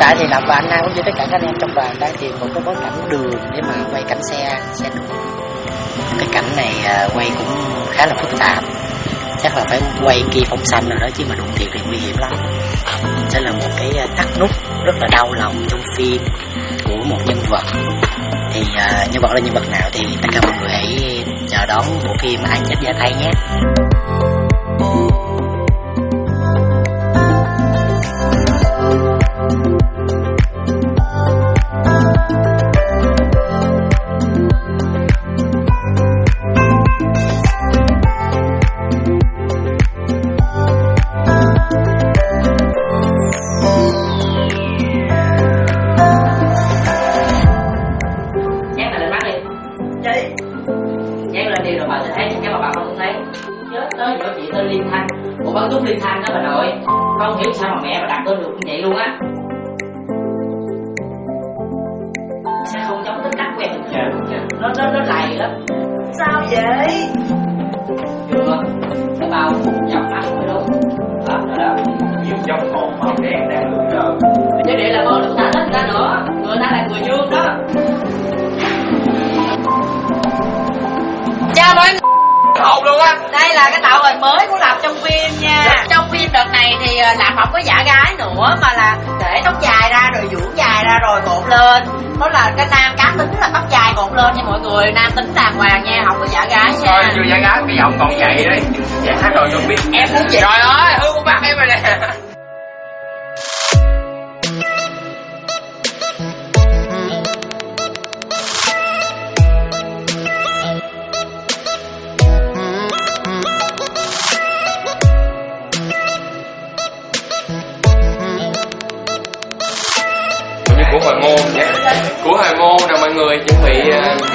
tại thì Lập và anh Nam cũng như tất cả các anh em trong đoàn đang tìm một cái bối cảnh đường để mà quay cảnh xe đua. Cái cảnh này quay cũng khá là phức tạp, chắc là phải quay kia phóng xanh rồi đó, chứ mà đụng thiệt thì nguy hiểm lắm. Sẽ là một cái thắt nút rất là đau lòng trong phim của một nhân vật. Thì nhân vật là nhân vật nào thì tất cả mọi người hãy chờ đón bộ phim Ai Chết Ra Tay nhé. Liên Thanh đó bà nội, không hiểu sao mà mẹ bà đặt tên được như vậy luôn á. Sao không giống tính cách quen nó lầy lắm. Sao vậy? Chưa, cái bao phủ dòng mắt mới đúng. Đó, đó, nhiều trong hồn màu đen đang lượn lờ. Chứ vậy là con đừng ta thích ta nữa, người ta là người dương đó. Chào mọi người. Hồn luôn á. Đây là cái tạo hình mới của Lập trong phim nha. Trong phim đợt này thì Lập không có giả gái nữa, mà là để tóc dài ra rồi dưỡng dài ra rồi cột lên. Đó là cái nam cá tính là tóc dài cột lên nha mọi người. Nam tính đàng hoàng nha, không có giả gái nha. Thôi chưa giả gái, cái giọng còn vậy đấy. Giả rồi không biết. Em muốn gì? Trời ơi, hư con bắt em rồi nè. Của hồi môn nha, của hồi môn nè mọi người, chuẩn bị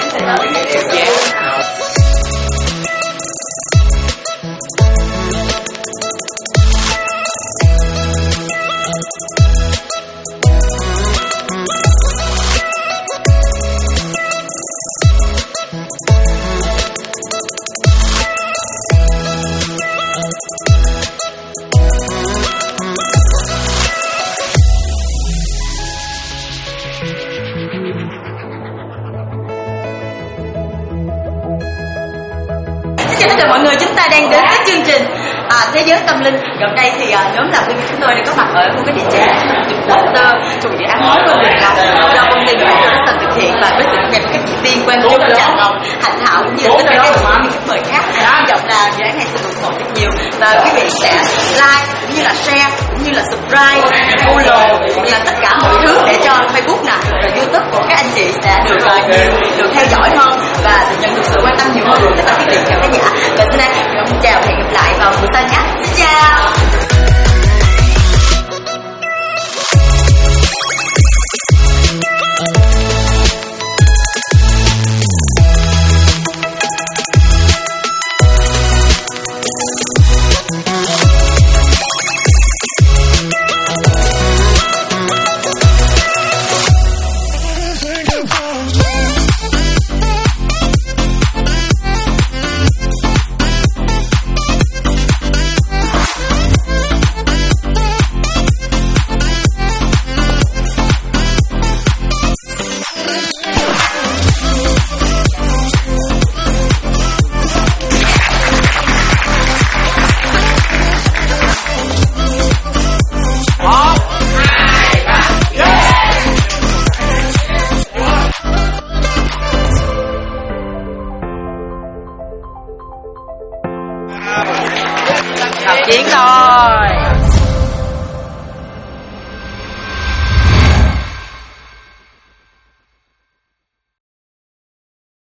Xin chào mọi người, chúng ta đang đến với chương trình Thế Giới Tâm Linh. Gần đây thì nhóm làm phim của chúng tôi đang có mặt ở một cái địa chỉ trong dự án mới của mình do công ty Production thực hiện, và với sự nghiệp các diễn viên Quang Trung, Trà Ngọc, Hạnh Hảo cũng như tất cả các khách mời khác. Hy vọng là dự án này sẽ ủng hộ rất nhiều và quý vị sẽ like cũng như là share cũng như là subscribe, follow cũng là tất cả mọi thứ để cho Facebook nè và YouTube của các anh chị sẽ được theo dõi hơn và nhận được sự quan tâm nhiều hơn của tất cả quý vị khán giả. Và xin chào và hẹn gặp lại vào buổi sau nhé. Xin chào. Chiến thôi.